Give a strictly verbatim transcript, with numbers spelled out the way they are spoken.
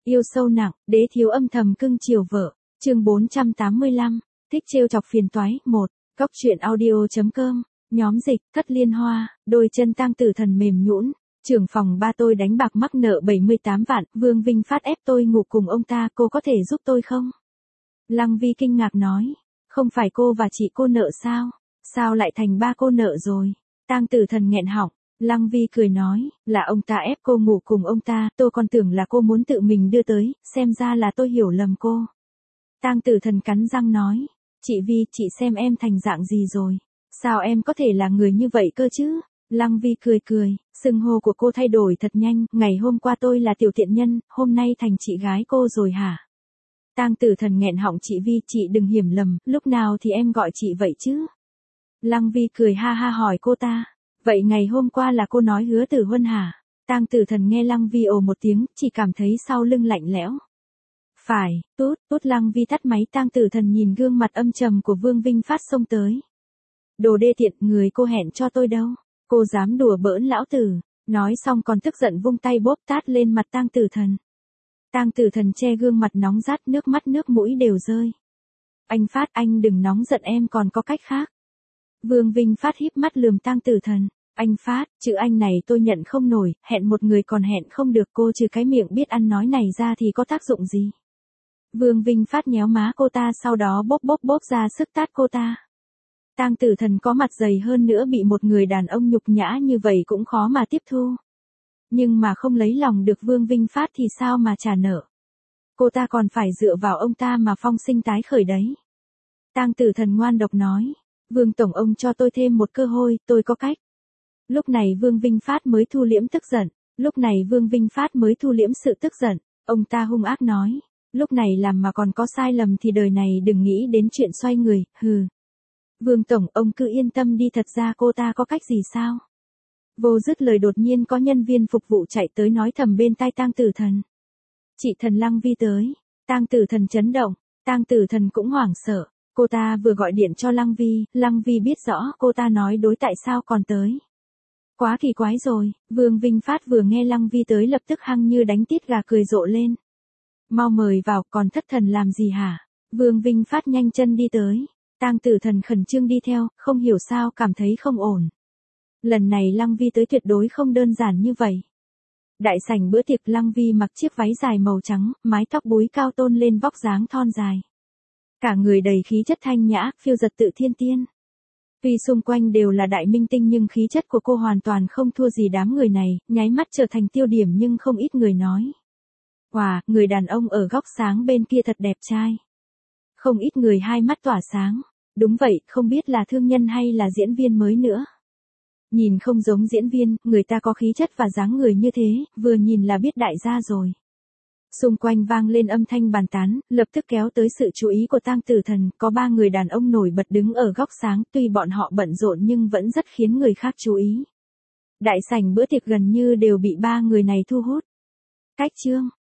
Yêu sâu nặng, đế thiếu âm thầm cưng chiều vợ. Chương bốn trăm tám mươi lăm, thích trêu chọc phiền toái. Một. Góc truyện audio chấm com. Nhóm dịch, Thất Liên Hoa, đôi chân Tang Tử Thần mềm nhũn. Trưởng phòng ba tôi đánh bạc mắc nợ bảy mươi tám vạn, Vương Vinh Phát ép tôi ngủ cùng ông ta, cô có thể giúp tôi không? Lăng Vi kinh ngạc nói, không phải cô và chị cô nợ sao? Sao lại thành ba cô nợ rồi? Tang Tử Thần nghẹn họng. Lăng Vi cười nói, là ông ta ép cô ngủ cùng ông ta, tôi còn tưởng là cô muốn tự mình đưa tới, xem ra là tôi hiểu lầm cô. Tang Tử Thần cắn răng nói, chị Vi, chị xem em thành dạng gì rồi? Sao em có thể là người như vậy cơ chứ? Lăng Vi cười cười, xưng hô của cô thay đổi thật nhanh, ngày hôm qua tôi là tiểu tiện nhân, hôm nay thành chị gái cô rồi hả? Tang Tử Thần nghẹn họng, chị Vi, chị đừng hiểu lầm, lúc nào thì em gọi chị vậy chứ? Lăng Vi cười ha ha hỏi cô ta, vậy ngày hôm qua là cô nói Hứa Tử Huân hả? Tang Tử Thần nghe Lăng Vi ồ một tiếng, chỉ cảm thấy sau lưng lạnh lẽo. Phải, tút, tút. Lăng Vi tắt máy. Tang Tử Thần nhìn gương mặt âm trầm của Vương Vinh Phát xông tới. Đồ đê tiện, người cô hẹn cho tôi đâu? Cô dám đùa bỡn lão tử? Nói xong còn tức giận vung tay bóp tát lên mặt Tang Tử Thần. Tang Tử Thần che gương mặt nóng rát, nước mắt nước mũi đều rơi. Anh Phát, anh đừng nóng giận, em còn có cách khác. Vương Vinh Phát híp mắt lườm Tang Tử Thần. Anh Phát, chữ anh này tôi nhận không nổi, hẹn một người còn hẹn không được, cô trừ cái miệng biết ăn nói này ra thì có tác dụng gì? Vương Vinh Phát nhéo má cô ta, sau đó bóp bóp bóp ra sức tát cô ta. Tang Tử Thần có mặt dày hơn nữa, bị một người đàn ông nhục nhã như vậy cũng khó mà tiếp thu. Nhưng mà không lấy lòng được Vương Vinh Phát thì sao mà trả nợ? Cô ta còn phải dựa vào ông ta mà phong sinh tái khởi đấy. Tang Tử Thần ngoan độc nói, Vương Tổng ông cho tôi thêm một cơ hội, tôi có cách. Lúc này Vương Vinh Phát mới thu liễm tức giận. Lúc này Vương Vinh Phát mới thu liễm sự tức giận. Ông ta hung ác nói, lúc này làm mà còn có sai lầm thì đời này đừng nghĩ đến chuyện xoay người, hừ. Vương Tổng, ông cứ yên tâm đi, thật ra cô ta có cách gì sao? Vô dứt lời đột nhiên có nhân viên phục vụ chạy tới nói thầm bên tai Tang Tử Thần. Chị Thần Lăng Vi tới. Tang Tử Thần chấn động, Tang Tử Thần cũng hoảng sợ. Cô ta vừa gọi điện cho Lăng Vi, Lăng Vi biết rõ cô ta nói đối tại sao còn tới. Quá kỳ quái rồi. Vương Vinh Phát vừa nghe Lăng Vi tới lập tức hăng như đánh tiết gà cười rộ lên. Mau mời vào, còn thất thần làm gì hả? Vương Vinh Phát nhanh chân đi tới. Tang Tử Thần khẩn trương đi theo, không hiểu sao cảm thấy không ổn. Lần này Lăng Vi tới tuyệt đối không đơn giản như vậy. Đại sảnh bữa tiệc, Lăng Vi mặc chiếc váy dài màu trắng, mái tóc búi cao tôn lên vóc dáng thon dài. Cả người đầy khí chất thanh nhã, phiêu giật tự thiên tiên. Tuy xung quanh đều là đại minh tinh nhưng khí chất của cô hoàn toàn không thua gì đám người này, nháy mắt trở thành tiêu điểm nhưng không ít người nói. Wow, người đàn ông ở góc sáng bên kia thật đẹp trai. Không ít người hai mắt tỏa sáng. Đúng vậy, không biết là thương nhân hay là diễn viên mới nữa. Nhìn không giống diễn viên, người ta có khí chất và dáng người như thế, vừa nhìn là biết đại gia rồi. Xung quanh vang lên âm thanh bàn tán, lập tức kéo tới sự chú ý của Tang Tử Thần, có ba người đàn ông nổi bật đứng ở góc sáng, tuy bọn họ bận rộn nhưng vẫn rất khiến người khác chú ý. Đại sảnh bữa tiệc gần như đều bị ba người này thu hút. Cách chương